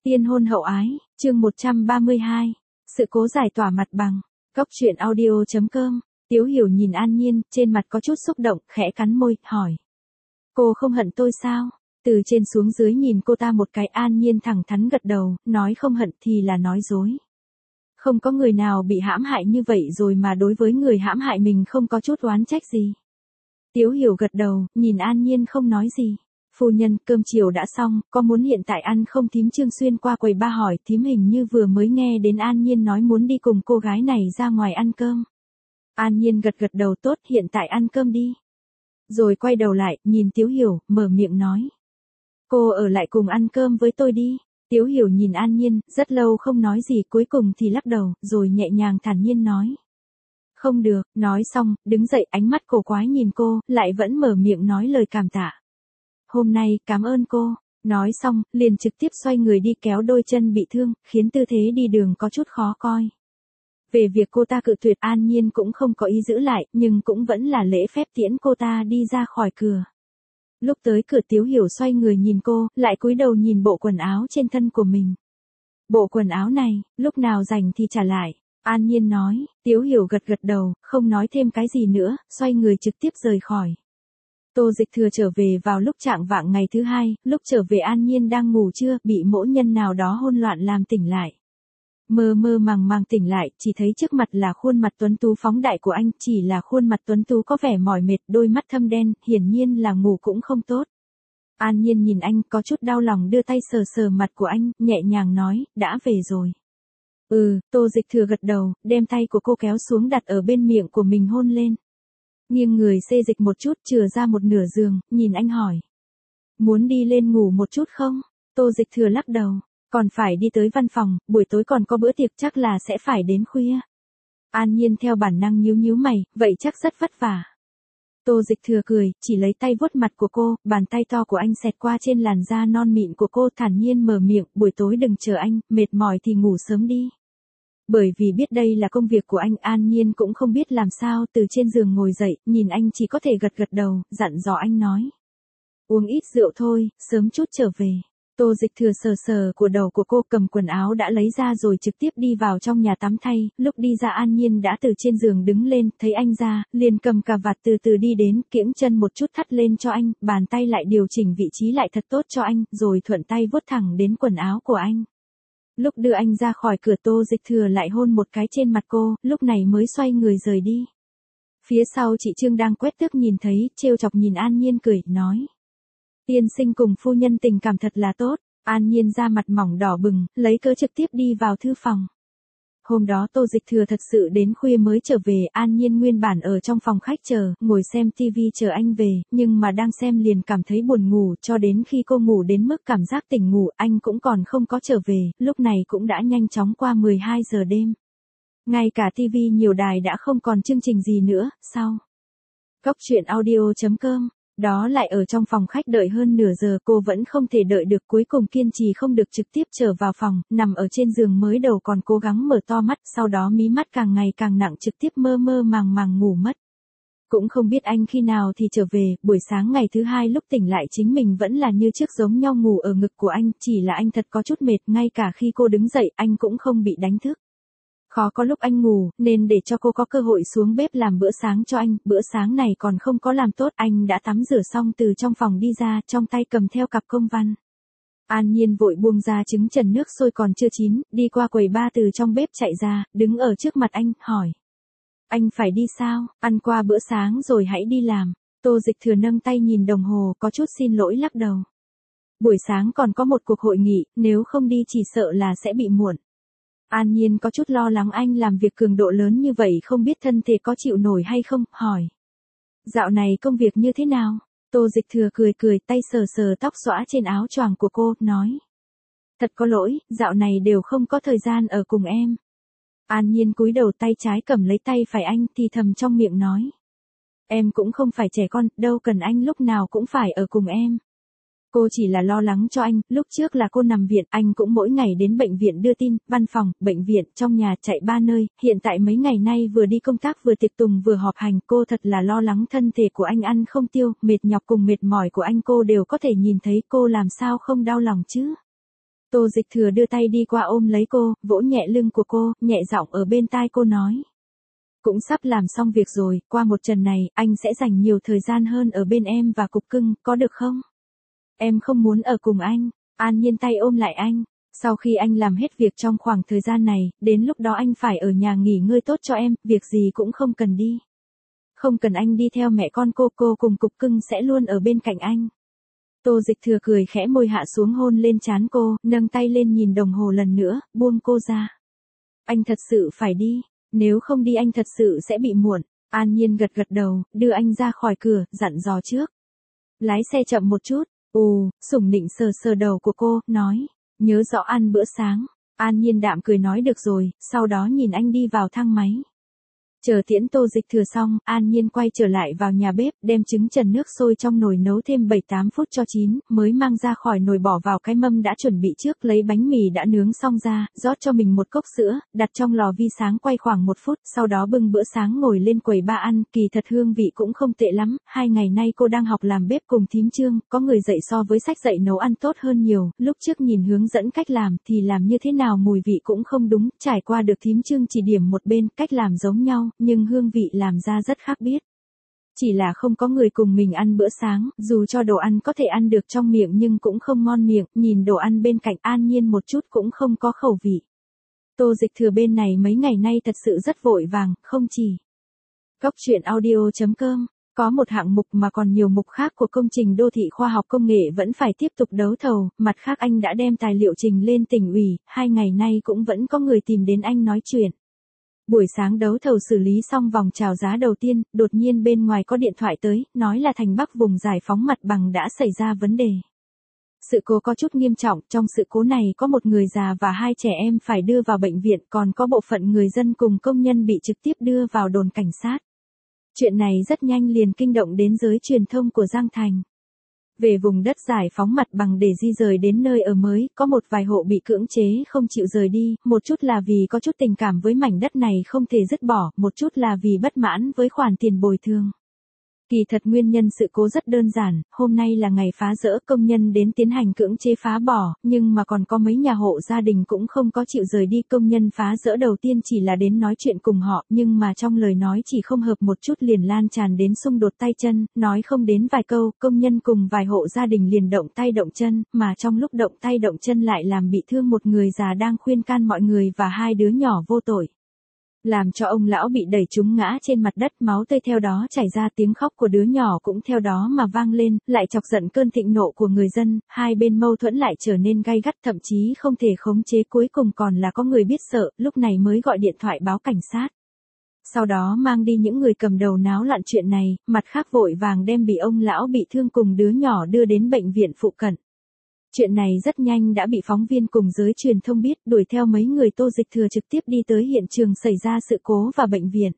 Tiên hôn hậu ái, chương 132. Sự cố giải tỏa mặt bằng. Cốc truyện audio.com. Tiếu Hiểu nhìn An Nhiên, trên mặt có chút xúc động, khẽ cắn môi, hỏi. Cô không hận tôi sao? Từ trên xuống dưới nhìn cô ta một cái. An Nhiên thẳng thắn gật đầu, nói không hận thì là nói dối. Không có người nào bị hãm hại như vậy rồi mà đối với người hãm hại mình không có chút oán trách gì. Tiếu Hiểu gật đầu, nhìn An Nhiên không nói gì. Phu nhân, cơm chiều đã xong, có muốn hiện tại ăn không? Thím Trương xuyên qua quầy ba hỏi. Thím hình như vừa mới nghe đến An Nhiên nói muốn đi cùng cô gái này ra ngoài ăn cơm. An Nhiên gật gật đầu, tốt, hiện tại ăn cơm đi. Rồi quay đầu lại, nhìn Tiếu Hiểu, mở miệng nói. Cô ở lại cùng ăn cơm với tôi đi. Tiếu Hiểu nhìn An Nhiên, rất lâu không nói gì, cuối cùng thì lắc đầu, rồi nhẹ nhàng thản nhiên nói. Không được, nói xong, đứng dậy, ánh mắt cổ quái nhìn cô, lại vẫn mở miệng nói lời cảm tạ. Hôm nay, cảm ơn cô. Nói xong, liền trực tiếp xoay người đi, kéo đôi chân bị thương, khiến tư thế đi đường có chút khó coi. Về việc cô ta cự tuyệt, An Nhiên cũng không có ý giữ lại, nhưng cũng vẫn là lễ phép tiễn cô ta đi ra khỏi cửa. Lúc tới cửa, Tiếu Hiểu xoay người nhìn cô, lại cúi đầu nhìn bộ quần áo trên thân của mình. Bộ quần áo này, lúc nào rảnh thì trả lại. An Nhiên nói. Tiếu Hiểu gật gật đầu, không nói thêm cái gì nữa, xoay người trực tiếp rời khỏi. Tô Dịch Thừa trở về vào lúc chạng vạng ngày thứ hai, lúc trở về An Nhiên đang ngủ trưa, bị mỗ nhân nào đó hôn loạn làm tỉnh lại. Mơ mơ màng màng tỉnh lại, chỉ thấy trước mặt là khuôn mặt tuấn tú phóng đại của anh, chỉ là khuôn mặt tuấn tú có vẻ mỏi mệt, đôi mắt thâm đen, hiển nhiên là ngủ cũng không tốt. An Nhiên nhìn anh, có chút đau lòng, đưa tay sờ sờ mặt của anh, nhẹ nhàng nói, đã về rồi. Tô Dịch Thừa gật đầu, đem tay của cô kéo xuống đặt ở bên miệng của mình hôn lên. Nghiêng người xê dịch một chút, chừa ra một nửa giường, nhìn anh hỏi. Muốn đi lên ngủ một chút không? Tô Dịch Thừa lắc đầu, còn phải đi tới văn phòng, buổi tối còn có bữa tiệc, chắc là sẽ phải đến khuya. An Nhiên theo bản năng nhíu nhíu mày, vậy chắc rất vất vả. Tô Dịch Thừa cười, chỉ lấy tay vuốt mặt của cô, bàn tay to của anh xẹt qua trên làn da non mịn của cô, thản nhiên mở miệng, buổi tối đừng chờ anh, mệt mỏi thì ngủ sớm đi. Bởi vì biết đây là công việc của anh, An Nhiên cũng không biết làm sao, từ trên giường ngồi dậy, nhìn anh chỉ có thể gật gật đầu, dặn dò anh nói. Uống ít rượu thôi, sớm chút trở về. Tô Dịch Thừa sờ sờ của đầu của cô, cầm quần áo đã lấy ra rồi trực tiếp đi vào trong nhà tắm thay, lúc đi ra An Nhiên đã từ trên giường đứng lên, thấy anh ra, liền cầm cà vạt từ từ đi đến, kiễng chân một chút thắt lên cho anh, bàn tay lại điều chỉnh vị trí lại thật tốt cho anh, rồi thuận tay vuốt thẳng đến quần áo của anh. Lúc đưa anh ra khỏi cửa, Tô Dịch Thừa lại hôn một cái trên mặt cô, lúc này mới xoay người rời đi. Phía sau chị Trương đang quét tước nhìn thấy, trêu chọc nhìn An Nhiên cười, nói. Tiên sinh cùng phu nhân tình cảm thật là tốt. An Nhiên da mặt mỏng đỏ bừng, lấy cớ trực tiếp đi vào thư phòng. Hôm đó Tô Dịch Thừa thật sự đến khuya mới trở về, An Nhiên nguyên bản ở trong phòng khách chờ, ngồi xem tivi chờ anh về, nhưng mà đang xem liền cảm thấy buồn ngủ, cho đến khi cô ngủ đến mức cảm giác tỉnh ngủ, anh cũng còn không có trở về, lúc này cũng đã nhanh chóng qua 12 giờ đêm. Ngay cả tivi nhiều đài đã không còn chương trình gì nữa, sau. Cốc truyện audio.com. Đó lại ở trong phòng khách đợi hơn nửa giờ, cô vẫn không thể đợi được, cuối cùng kiên trì không được trực tiếp trở vào phòng, nằm ở trên giường, mới đầu còn cố gắng mở to mắt, sau đó mí mắt càng ngày càng nặng, trực tiếp mơ mơ màng màng ngủ mất. Cũng không biết anh khi nào thì trở về, buổi sáng ngày thứ hai lúc tỉnh lại chính mình vẫn là như trước giống nhau ngủ ở ngực của anh, chỉ là anh thật có chút mệt, ngay cả khi cô đứng dậy anh cũng không bị đánh thức. Khó có lúc anh ngủ, nên để cho cô có cơ hội xuống bếp làm bữa sáng cho anh, bữa sáng này còn không có làm tốt, anh đã tắm rửa xong từ trong phòng đi ra, trong tay cầm theo cặp công văn. An Nhiên vội buông ra trứng trần nước sôi còn chưa chín, đi qua quầy ba từ trong bếp chạy ra, đứng ở trước mặt anh, hỏi. Anh phải đi sao? Ăn qua bữa sáng rồi hãy đi làm. Tô Dịch Thừa nâng tay nhìn đồng hồ, có chút xin lỗi lắc đầu. Buổi sáng còn có một cuộc hội nghị, nếu không đi chỉ sợ là sẽ bị muộn. An Nhiên có chút lo lắng anh làm việc cường độ lớn như vậy không biết thân thể có chịu nổi hay không, hỏi. Dạo này công việc như thế nào? Tô Dịch Thừa cười cười, tay sờ sờ tóc xõa trên áo choàng của cô, nói. Thật có lỗi, dạo này đều không có thời gian ở cùng em. An Nhiên cúi đầu, tay trái cầm lấy tay phải anh, thì thầm trong miệng nói. Em cũng không phải trẻ con, đâu cần anh lúc nào cũng phải ở cùng em. Cô chỉ là lo lắng cho anh, lúc trước là cô nằm viện, anh cũng mỗi ngày đến bệnh viện đưa tin, văn phòng, bệnh viện, trong nhà, chạy 3 nơi, hiện tại mấy ngày nay vừa đi công tác vừa tiệc tùng vừa họp hành, cô thật là lo lắng thân thể của anh ăn không tiêu, mệt nhọc cùng mệt mỏi của anh cô đều có thể nhìn thấy, cô làm sao không đau lòng chứ. Tô Dịch Thừa đưa tay đi qua ôm lấy cô, vỗ nhẹ lưng của cô, nhẹ giọng ở bên tai cô nói. Cũng sắp làm xong việc rồi, qua một trận này, anh sẽ dành nhiều thời gian hơn ở bên em và Cục Cưng, có được không? Em không muốn ở cùng anh. An Nhiên tay ôm lại anh. Sau khi anh làm hết việc trong khoảng thời gian này, đến lúc đó anh phải ở nhà nghỉ ngơi tốt cho em, việc gì cũng không cần đi. Không cần anh đi theo mẹ con cô cùng Cục Cưng sẽ luôn ở bên cạnh anh. Tô Dịch Thừa cười khẽ môi hạ xuống hôn lên trán cô, nâng tay lên nhìn đồng hồ lần nữa, buông cô ra. Anh thật sự phải đi, nếu không đi anh thật sự sẽ bị muộn. An Nhiên gật gật đầu, đưa anh ra khỏi cửa, dặn dò trước. Lái xe chậm một chút. Sủng nịnh sờ sờ đầu của cô, nói. Nhớ rõ ăn bữa sáng. An Nhiên đạm cười nói được rồi, sau đó nhìn anh đi vào thang máy. Chờ tiễn Tô Dịch Thừa xong, An Nhiên quay trở lại vào nhà bếp, đem trứng chần nước sôi trong nồi nấu thêm 7-8 phút cho chín, mới mang ra khỏi nồi bỏ vào cái mâm đã chuẩn bị trước, lấy bánh mì đã nướng xong ra, rót cho mình một cốc sữa, đặt trong lò vi sáng quay khoảng 1 phút, sau đó bưng bữa sáng ngồi lên quầy ba ăn, kỳ thật hương vị cũng không tệ lắm, 2 ngày nay cô đang học làm bếp cùng thím Trương, có người dạy so với sách dạy nấu ăn tốt hơn nhiều, lúc trước nhìn hướng dẫn cách làm thì làm như thế nào mùi vị cũng không đúng, trải qua được thím Trương chỉ điểm một bên, cách làm giống nhau, nhưng hương vị làm ra rất khác biệt. Chỉ là không có người cùng mình ăn bữa sáng, dù cho đồ ăn có thể ăn được trong miệng nhưng cũng không ngon miệng, nhìn đồ ăn bên cạnh An Nhiên một chút cũng không có khẩu vị. Tô Dịch Thừa bên này mấy ngày nay thật sự rất vội vàng, không chỉ. Cóc truyện audio.com, có một hạng mục mà còn nhiều mục khác của công trình đô thị khoa học công nghệ vẫn phải tiếp tục đấu thầu, mặt khác anh đã đem tài liệu trình lên tỉnh ủy, 2 ngày nay cũng vẫn có người tìm đến anh nói chuyện. Buổi sáng đấu thầu xử lý xong vòng chào giá đầu tiên, đột nhiên bên ngoài có điện thoại tới, nói là thành Bắc vùng giải phóng mặt bằng đã xảy ra vấn đề. Sự cố có chút nghiêm trọng, trong sự cố này có một người già và 2 trẻ em phải đưa vào bệnh viện, còn có bộ phận người dân cùng công nhân bị trực tiếp đưa vào đồn cảnh sát. Chuyện này rất nhanh liền kinh động đến giới truyền thông của Giang Thành. Về vùng đất giải phóng mặt bằng để di rời đến nơi ở mới, có một vài hộ bị cưỡng chế không chịu rời đi, một chút là vì có chút tình cảm với mảnh đất này không thể dứt bỏ, một chút là vì bất mãn với khoản tiền bồi thường. Kỳ thật nguyên nhân sự cố rất đơn giản, hôm nay là ngày phá dỡ, công nhân đến tiến hành cưỡng chế phá bỏ, nhưng mà còn có mấy nhà hộ gia đình cũng không có chịu rời đi. Công nhân phá dỡ đầu tiên chỉ là đến nói chuyện cùng họ, nhưng mà trong lời nói chỉ không hợp một chút liền lan tràn đến xung đột tay chân, nói không đến vài câu, công nhân cùng vài hộ gia đình liền động tay động chân, mà trong lúc động tay động chân lại làm bị thương một người già đang khuyên can mọi người và 2 đứa nhỏ vô tội. Làm cho ông lão bị đẩy trúng ngã trên mặt đất, máu tươi theo đó chảy ra, tiếng khóc của đứa nhỏ cũng theo đó mà vang lên, lại chọc giận cơn thịnh nộ của người dân, 2 bên mâu thuẫn lại trở nên gay gắt, thậm chí không thể khống chế, cuối cùng còn là có người biết sợ, lúc này mới gọi điện thoại báo cảnh sát. Sau đó mang đi những người cầm đầu náo loạn chuyện này, mặt khác vội vàng đem bị ông lão bị thương cùng đứa nhỏ đưa đến bệnh viện phụ cận. Chuyện này rất nhanh đã bị phóng viên cùng giới truyền thông biết, đuổi theo mấy người Tô Dịch Thừa trực tiếp đi tới hiện trường xảy ra sự cố và bệnh viện.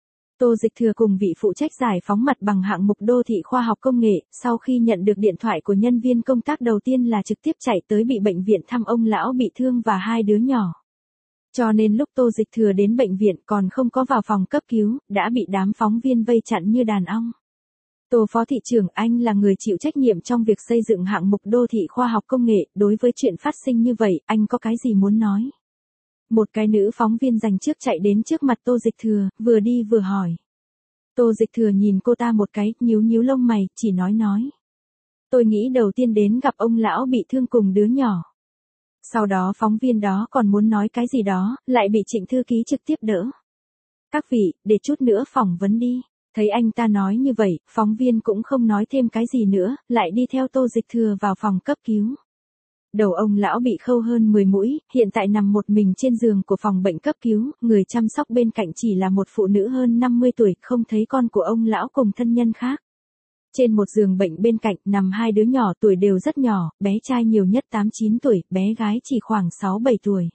Tô Dịch Thừa cùng vị phụ trách giải phóng mặt bằng hạng mục đô thị khoa học công nghệ, sau khi nhận được điện thoại của nhân viên công tác đầu tiên là trực tiếp chạy tới bị bệnh viện thăm ông lão bị thương và 2 đứa nhỏ. Cho nên lúc Tô Dịch Thừa đến bệnh viện còn không có vào phòng cấp cứu, đã bị đám phóng viên vây chặn như đàn ong. Tô Phó Thị trưởng, anh là người chịu trách nhiệm trong việc xây dựng hạng mục đô thị khoa học công nghệ, đối với chuyện phát sinh như vậy, anh có cái gì muốn nói? Một cái nữ phóng viên dành trước chạy đến trước mặt Tô Dịch Thừa, vừa đi vừa hỏi. Tô Dịch Thừa nhìn cô ta một cái, nhíu nhíu lông mày, chỉ nói. Tôi nghĩ đầu tiên đến gặp ông lão bị thương cùng đứa nhỏ. Sau đó phóng viên đó còn muốn nói cái gì đó, lại bị Trịnh thư ký trực tiếp đỡ. Các vị, để chút nữa phỏng vấn đi. Thấy anh ta nói như vậy, phóng viên cũng không nói thêm cái gì nữa, lại đi theo Tô Dịch Thừa vào phòng cấp cứu. Đầu ông lão bị khâu hơn 10 mũi, hiện tại nằm một mình trên giường của phòng bệnh cấp cứu, người chăm sóc bên cạnh chỉ là một phụ nữ hơn 50 tuổi, không thấy con của ông lão cùng thân nhân khác. Trên một giường bệnh bên cạnh nằm 2 đứa nhỏ, tuổi đều rất nhỏ, bé trai nhiều nhất 8-9 tuổi, bé gái chỉ khoảng 6-7 tuổi.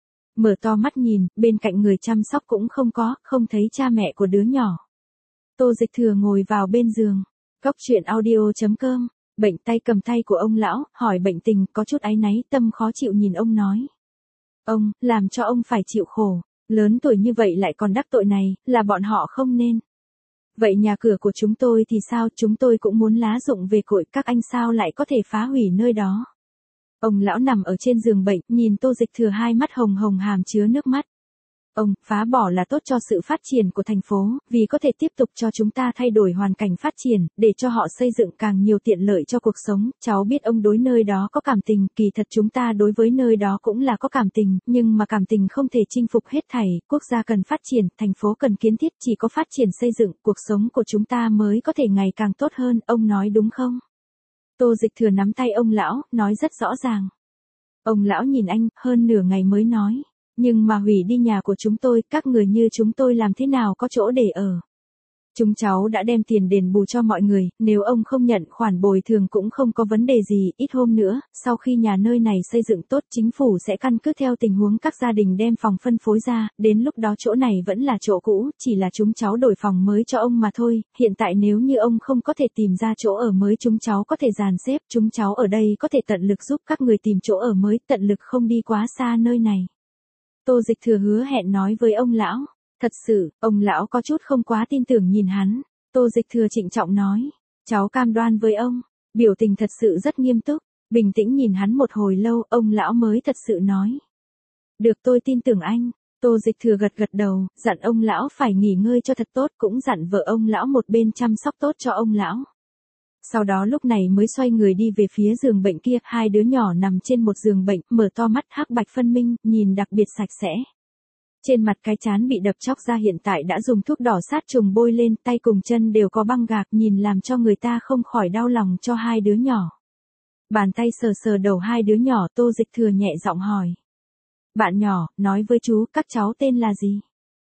Mở to mắt nhìn, bên cạnh người chăm sóc cũng không thấy cha mẹ của đứa nhỏ. Tô Dịch Thừa ngồi vào bên giường. Cóc truyện audio.com, bệnh tay cầm tay của ông lão, hỏi bệnh tình, có chút áy náy, tâm khó chịu nhìn ông nói. Ông, làm cho ông phải chịu khổ, lớn tuổi như vậy lại còn đắc tội này, là bọn họ không nên. Vậy nhà cửa của chúng tôi thì sao, chúng tôi cũng muốn lá dụng về cội, các anh sao lại có thể phá hủy nơi đó. Ông lão nằm ở trên giường bệnh, nhìn Tô Dịch Thừa hai mắt hồng hồng hàm chứa nước mắt. Ông, phá bỏ là tốt cho sự phát triển của thành phố, vì có thể tiếp tục cho chúng ta thay đổi hoàn cảnh phát triển, để cho họ xây dựng càng nhiều tiện lợi cho cuộc sống. Cháu biết ông đối nơi đó có cảm tình, kỳ thật chúng ta đối với nơi đó cũng là có cảm tình, nhưng mà cảm tình không thể chinh phục hết thảy, quốc gia cần phát triển, thành phố cần kiến thiết, chỉ có phát triển xây dựng, cuộc sống của chúng ta mới có thể ngày càng tốt hơn, ông nói đúng không? Tô Dịch Thừa nắm tay ông lão, nói rất rõ ràng. Ông lão nhìn anh, hơn nửa ngày mới nói. Nhưng mà hủy đi nhà của chúng tôi, các người như chúng tôi làm thế nào có chỗ để ở. Chúng cháu đã đem tiền đền bù cho mọi người, nếu ông không nhận khoản bồi thường cũng không có vấn đề gì, ít hôm nữa, sau khi nhà nơi này xây dựng tốt chính phủ sẽ căn cứ theo tình huống các gia đình đem phòng phân phối ra, đến lúc đó chỗ này vẫn là chỗ cũ, chỉ là chúng cháu đổi phòng mới cho ông mà thôi, hiện tại nếu như ông không có thể tìm ra chỗ ở mới chúng cháu có thể dàn xếp, chúng cháu ở đây có thể tận lực giúp các người tìm chỗ ở mới, tận lực không đi quá xa nơi này. Tô Dịch Thừa hứa hẹn nói với ông lão. Thật sự, ông lão có chút không quá tin tưởng nhìn hắn. Tô Dịch Thừa trịnh trọng nói. Cháu cam đoan với ông. Biểu tình thật sự rất nghiêm túc. Bình tĩnh nhìn hắn một hồi lâu, ông lão mới thật sự nói. Được, tôi tin tưởng anh. Tô Dịch Thừa gật gật đầu, dặn ông lão phải nghỉ ngơi cho thật tốt, cũng dặn vợ ông lão một bên chăm sóc tốt cho ông lão. Sau đó lúc này mới xoay người đi về phía giường bệnh kia, hai đứa nhỏ nằm trên một giường bệnh, mở to mắt hắc bạch phân minh, nhìn đặc biệt sạch sẽ. Trên mặt cái trán bị đập chóc ra hiện tại đã dùng thuốc đỏ sát trùng bôi lên, tay cùng chân đều có băng gạc, nhìn làm cho người ta không khỏi đau lòng cho hai đứa nhỏ. Bàn tay sờ sờ đầu hai đứa nhỏ, Tô Dịch Thừa nhẹ giọng hỏi. Bạn nhỏ, nói với chú, các cháu tên là gì?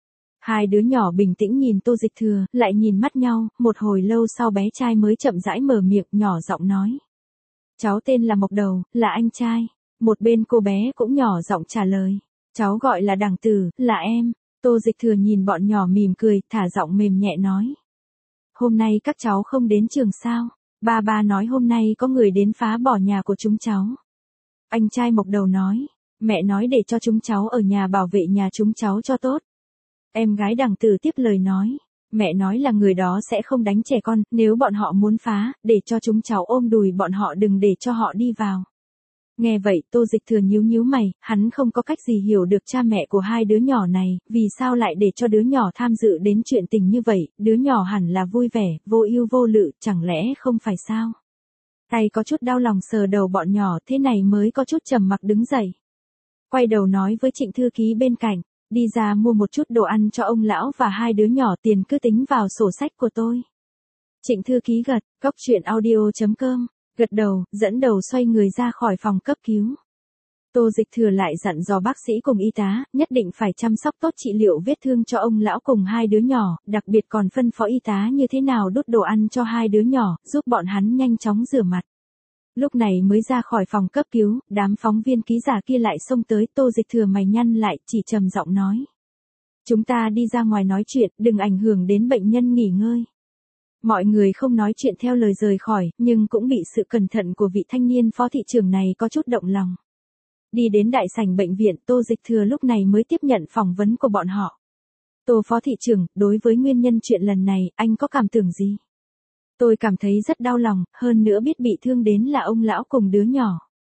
Hai đứa nhỏ bình tĩnh nhìn Tô Dịch Thừa, lại nhìn mắt nhau, một hồi lâu sau bé trai mới chậm rãi mở miệng, nhỏ giọng nói. Cháu tên là Mộc Đầu, là anh trai. Một bên cô bé cũng nhỏ giọng trả lời. Cháu gọi là Đằng Tử, là em. Tô Dịch Thừa nhìn bọn nhỏ mỉm cười, thả giọng mềm nhẹ nói. Hôm nay các cháu không đến trường sao? Ba nói hôm nay có người đến phá bỏ nhà của chúng cháu. Anh trai Mộc Đầu nói. Mẹ nói để cho chúng cháu ở nhà bảo vệ nhà chúng cháu cho tốt. Em gái Đằng Tử tiếp lời nói. Mẹ nói là người đó sẽ không đánh trẻ con, nếu bọn họ muốn phá, để cho chúng cháu ôm đùi bọn họ, đừng để cho họ đi vào. Nghe vậy, Tô Dịch Thừa nhíu mày, hắn không có cách gì hiểu được cha mẹ của hai đứa nhỏ này, vì sao lại để cho đứa nhỏ tham dự đến chuyện tình như vậy, đứa nhỏ hẳn là vui vẻ, vô ưu vô lự, chẳng lẽ không phải sao? Tay có chút đau lòng sờ đầu bọn nhỏ, thế này mới có chút trầm mặc đứng dậy. Quay đầu nói với Trịnh thư ký bên cạnh, đi ra mua một chút đồ ăn cho ông lão và hai đứa nhỏ, tiền cứ tính vào sổ sách của tôi. Trịnh thư ký gật, coctruyện.audio.com. Gật đầu, dẫn đầu xoay người ra khỏi phòng cấp cứu. Tô Dịch Thừa lại dặn dò bác sĩ cùng y tá, nhất định phải chăm sóc tốt trị liệu vết thương cho ông lão cùng hai đứa nhỏ, đặc biệt còn phân phó y tá như thế nào đút đồ ăn cho hai đứa nhỏ, giúp bọn hắn nhanh chóng rửa mặt. Lúc này mới ra khỏi phòng cấp cứu, đám phóng viên ký giả kia lại xông tới, Tô Dịch Thừa mày nhăn lại, chỉ trầm giọng nói. Chúng ta đi ra ngoài nói chuyện, đừng ảnh hưởng đến bệnh nhân nghỉ ngơi. Mọi người không nói chuyện theo lời rời khỏi, nhưng cũng bị sự cẩn thận của vị thanh niên phó thị trưởng này có chút động lòng. Đi đến đại sảnh bệnh viện, Tô Dịch Thừa lúc này mới tiếp nhận phỏng vấn của bọn họ. Tô phó thị trưởng, đối với nguyên nhân chuyện lần này, anh có cảm tưởng gì? Tôi cảm thấy rất đau lòng, hơn nữa biết bị thương đến là ông lão cùng đứa nhỏ.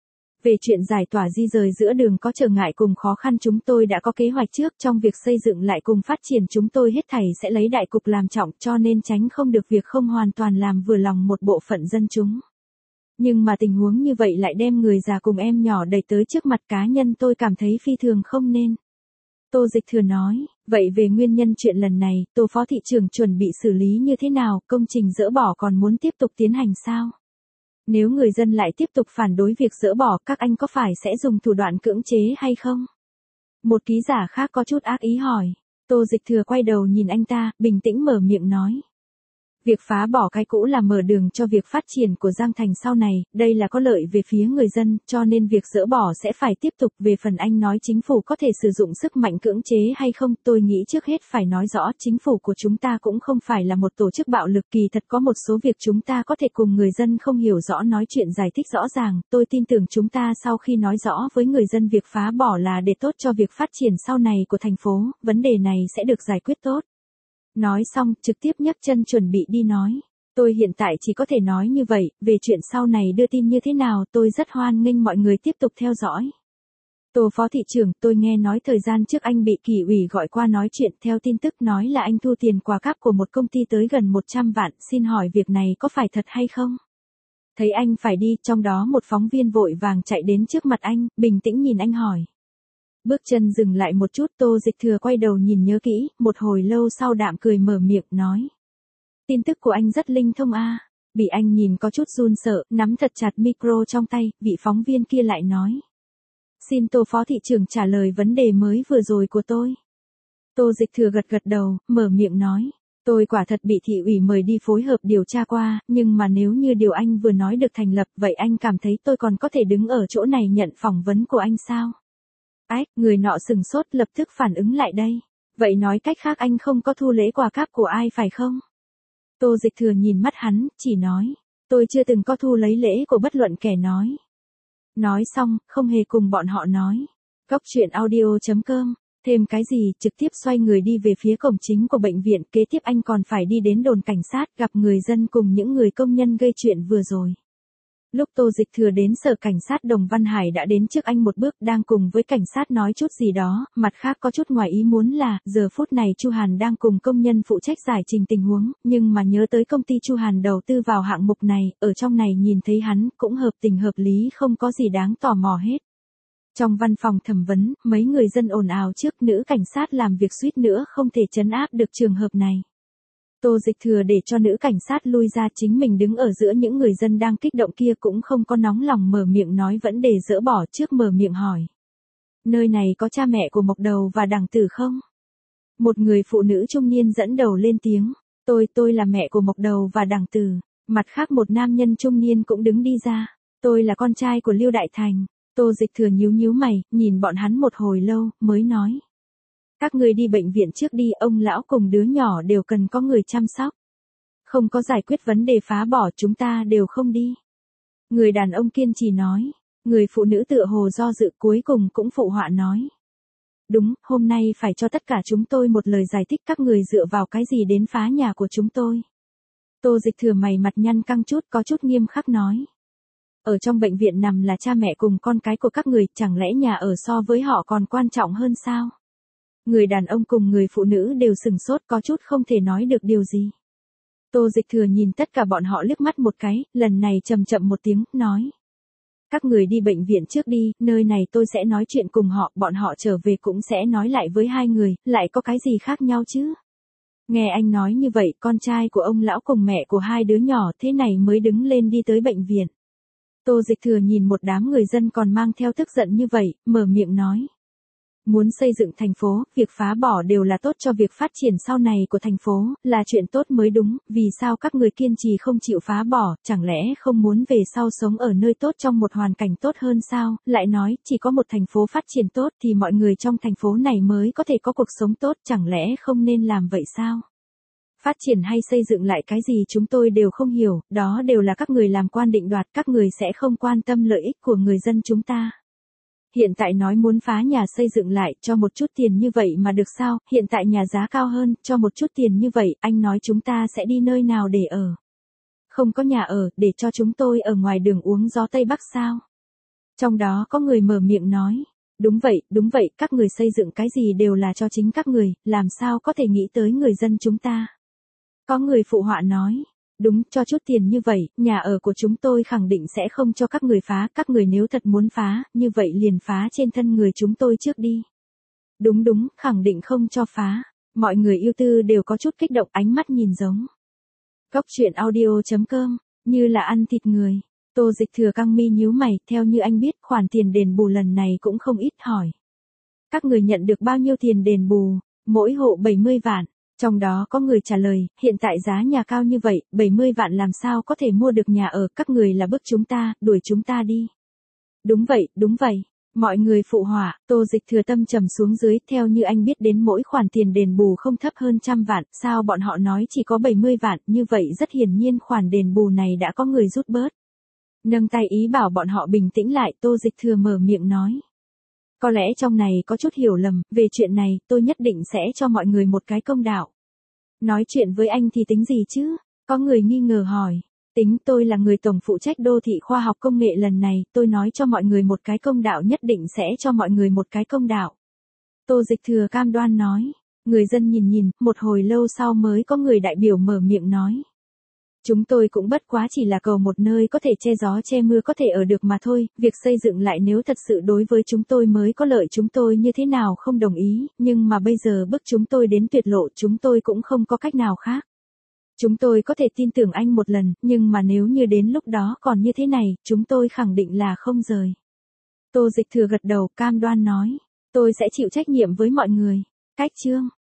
Về chuyện giải tỏa di rời giữa đường có trở ngại cùng khó khăn chúng tôi đã có kế hoạch trước, trong việc xây dựng lại cùng phát triển chúng tôi hết thảy sẽ lấy đại cục làm trọng, cho nên tránh không được việc không hoàn toàn làm vừa lòng một bộ phận dân chúng. Nhưng mà tình huống như vậy lại đem người già cùng em nhỏ đẩy tới trước mặt cá nhân tôi cảm thấy phi thường không nên. Tô Dịch Thừa nói, vậy về nguyên nhân chuyện lần này, Tô phó thị trưởng chuẩn bị xử lý như thế nào, công trình dỡ bỏ còn muốn tiếp tục tiến hành sao? Nếu người dân lại tiếp tục phản đối việc dỡ bỏ, các anh có phải sẽ dùng thủ đoạn cưỡng chế hay không? Một ký giả khác có chút ác ý hỏi. Tô Dịch Thừa quay đầu nhìn anh ta, bình tĩnh mở miệng nói. Việc phá bỏ cái cũ là mở đường cho việc phát triển của Giang Thành sau này, đây là có lợi về phía người dân, cho nên việc dỡ bỏ sẽ phải tiếp tục. Về phần anh nói chính phủ có thể sử dụng sức mạnh cưỡng chế hay không, tôi nghĩ trước hết phải nói rõ chính phủ của chúng ta cũng không phải là một tổ chức bạo lực, kỳ thật có một số việc chúng ta có thể cùng người dân không hiểu rõ nói chuyện giải thích rõ ràng, tôi tin tưởng chúng ta sau khi nói rõ với người dân việc phá bỏ là để tốt cho việc phát triển sau này của thành phố, vấn đề này sẽ được giải quyết tốt. Nói xong, trực tiếp nhấc chân chuẩn bị đi nói. Tôi hiện tại chỉ có thể nói như vậy, về chuyện sau này đưa tin như thế nào tôi rất hoan nghênh mọi người tiếp tục theo dõi. Tô Phó Thị trưởng, tôi nghe nói thời gian trước anh bị Kỷ ủy gọi qua nói chuyện, theo tin tức nói là anh thu tiền quà cáp của một công ty tới gần 100 vạn, xin hỏi việc này có phải thật hay không? Thấy anh phải đi, trong đó một phóng viên vội vàng chạy đến trước mặt anh, bình tĩnh nhìn anh hỏi. Bước chân dừng lại một chút, Tô Dịch Thừa quay đầu nhìn nhớ kỹ, một hồi lâu sau đạm cười mở miệng nói. Tin tức của anh rất linh thông a. Bị anh nhìn có chút run sợ, nắm thật chặt micro trong tay, vị phóng viên kia lại nói. Xin Tô Phó Thị trưởng trả lời vấn đề mới vừa rồi của tôi. Tô Dịch Thừa gật gật đầu, mở miệng nói. Tôi quả thật bị thị ủy mời đi phối hợp điều tra qua, nhưng mà nếu như điều anh vừa nói được thành lập, vậy anh cảm thấy tôi còn có thể đứng ở chỗ này nhận phỏng vấn của anh sao? Ách, người nọ sừng sốt lập tức phản ứng lại đây. Vậy nói cách khác anh không có thu lễ quà cáp của ai phải không? Tô Dịch Thừa nhìn mắt hắn, chỉ nói. Tôi chưa từng có thu lấy lễ của bất luận kẻ nói. Nói xong, không hề cùng bọn họ nói. Góc chuyện audio.com. Thêm cái gì, trực tiếp xoay người đi về phía cổng chính của bệnh viện, kế tiếp anh còn phải đi đến đồn cảnh sát, gặp người dân cùng những người công nhân gây chuyện vừa rồi. Lúc Tô Dịch Thừa đến sở cảnh sát Đồng Văn Hải đã đến trước anh một bước, đang cùng với cảnh sát nói chút gì đó, mặt khác có chút ngoài ý muốn là, giờ phút này Chu Hàn đang cùng công nhân phụ trách giải trình tình huống, nhưng mà nhớ tới công ty Chu Hàn đầu tư vào hạng mục này, ở trong này nhìn thấy hắn, cũng hợp tình hợp lý, không có gì đáng tò mò hết. Trong văn phòng thẩm vấn, mấy người dân ồn ào trước, nữ cảnh sát làm việc suýt nữa không thể trấn áp được trường hợp này. Tô Dịch Thừa để cho nữ cảnh sát lui ra, chính mình đứng ở giữa những người dân đang kích động kia, cũng không có nóng lòng mở miệng nói vấn đề dỡ bỏ, trước mở miệng hỏi. Nơi này có cha mẹ của Mộc Đầu và Đằng Tử không? Một người phụ nữ trung niên dẫn đầu lên tiếng. Tôi là mẹ của Mộc Đầu và Đằng Tử. Mặt khác một nam nhân trung niên cũng đứng đi ra. Tôi là con trai của Lưu Đại Thành. Tô Dịch Thừa nhíu mày, nhìn bọn hắn một hồi lâu, mới nói. Các người đi bệnh viện trước đi, ông lão cùng đứa nhỏ đều cần có người chăm sóc. Không có giải quyết vấn đề phá bỏ, chúng ta đều không đi. Người đàn ông kiên trì nói. Người phụ nữ tựa hồ do dự, cuối cùng cũng phụ họa nói. Đúng, hôm nay phải cho tất cả chúng tôi một lời giải thích, các người dựa vào cái gì đến phá nhà của chúng tôi. Tô Dịch Thừa mày mặt nhăn căng chút, có chút nghiêm khắc nói. Ở trong bệnh viện nằm là cha mẹ cùng con cái của các người, chẳng lẽ nhà ở so với họ còn quan trọng hơn sao? Người đàn ông cùng người phụ nữ đều sừng sốt, có chút không thể nói được điều gì. Tô Dịch Thừa nhìn tất cả bọn họ liếc mắt một cái, lần này chậm chậm một tiếng, nói. Các người đi bệnh viện trước đi, nơi này tôi sẽ nói chuyện cùng họ, bọn họ trở về cũng sẽ nói lại với hai người, lại có cái gì khác nhau chứ? Nghe anh nói như vậy, con trai của ông lão cùng mẹ của hai đứa nhỏ thế này mới đứng lên đi tới bệnh viện. Tô Dịch Thừa nhìn một đám người dân còn mang theo tức giận như vậy, mở miệng nói. Muốn xây dựng thành phố, việc phá bỏ đều là tốt cho việc phát triển sau này của thành phố, là chuyện tốt mới đúng, vì sao các người kiên trì không chịu phá bỏ, chẳng lẽ không muốn về sau sống ở nơi tốt trong một hoàn cảnh tốt hơn sao, lại nói, chỉ có một thành phố phát triển tốt thì mọi người trong thành phố này mới có thể có cuộc sống tốt, chẳng lẽ không nên làm vậy sao? Phát triển hay xây dựng lại cái gì chúng tôi đều không hiểu, đó đều là các người làm quan định đoạt, các người sẽ không quan tâm lợi ích của người dân chúng ta. Hiện tại nói muốn phá nhà xây dựng lại, cho một chút tiền như vậy mà được sao, hiện tại nhà giá cao hơn, cho một chút tiền như vậy, anh nói chúng ta sẽ đi nơi nào để ở. Không có nhà ở, để cho chúng tôi ở ngoài đường uống gió Tây Bắc sao. Trong đó có người mở miệng nói, đúng vậy, các người xây dựng cái gì đều là cho chính các người, làm sao có thể nghĩ tới người dân chúng ta. Có người phụ họa nói. Đúng, cho chút tiền như vậy, nhà ở của chúng tôi khẳng định sẽ không cho các người phá, các người nếu thật muốn phá, như vậy liền phá trên thân người chúng tôi trước đi. Đúng, khẳng định không cho phá. Mọi người yêu tư đều có chút kích động, ánh mắt nhìn giống. Góc chuyện audio.com, như là ăn thịt người. Tô Dịch Thừa căng mi nhíu mày, theo như anh biết, khoản tiền đền bù lần này cũng không ít, hỏi. Các người nhận được bao nhiêu tiền đền bù? Mỗi hộ 70 vạn. Trong đó có người trả lời, hiện tại giá nhà cao như vậy, 70 vạn làm sao có thể mua được nhà ở, các người là bức chúng ta, đuổi chúng ta đi. Đúng vậy, mọi người phụ họa, Tô Dịch Thừa tâm trầm xuống dưới, theo như anh biết đến mỗi khoản tiền đền bù không thấp hơn 100 vạn, sao bọn họ nói chỉ có 70 vạn, như vậy rất hiển nhiên khoản đền bù này đã có người rút bớt. Nâng tay ý bảo bọn họ bình tĩnh lại, Tô Dịch Thừa mở miệng nói. Có lẽ trong này có chút hiểu lầm, về chuyện này, tôi nhất định sẽ cho mọi người một cái công đạo. Nói chuyện với anh thì tính gì chứ? Có người nghi ngờ hỏi. Tính tôi là người tổng phụ trách đô thị khoa học công nghệ lần này, tôi nói cho mọi người một cái công đạo nhất định sẽ cho mọi người một cái công đạo. Tô Dịch Thừa cam đoan nói. Người dân nhìn nhìn, một hồi lâu sau mới có người đại biểu mở miệng nói. Chúng tôi cũng bất quá chỉ là cầu một nơi có thể che gió che mưa có thể ở được mà thôi, việc xây dựng lại nếu thật sự đối với chúng tôi mới có lợi chúng tôi như thế nào không đồng ý, nhưng mà bây giờ bức chúng tôi đến tuyệt lộ chúng tôi cũng không có cách nào khác. Chúng tôi có thể tin tưởng anh một lần, nhưng mà nếu như đến lúc đó còn như thế này, chúng tôi khẳng định là không rời. Tô Dịch Thừa gật đầu cam đoan nói, tôi sẽ chịu trách nhiệm với mọi người. Cách chương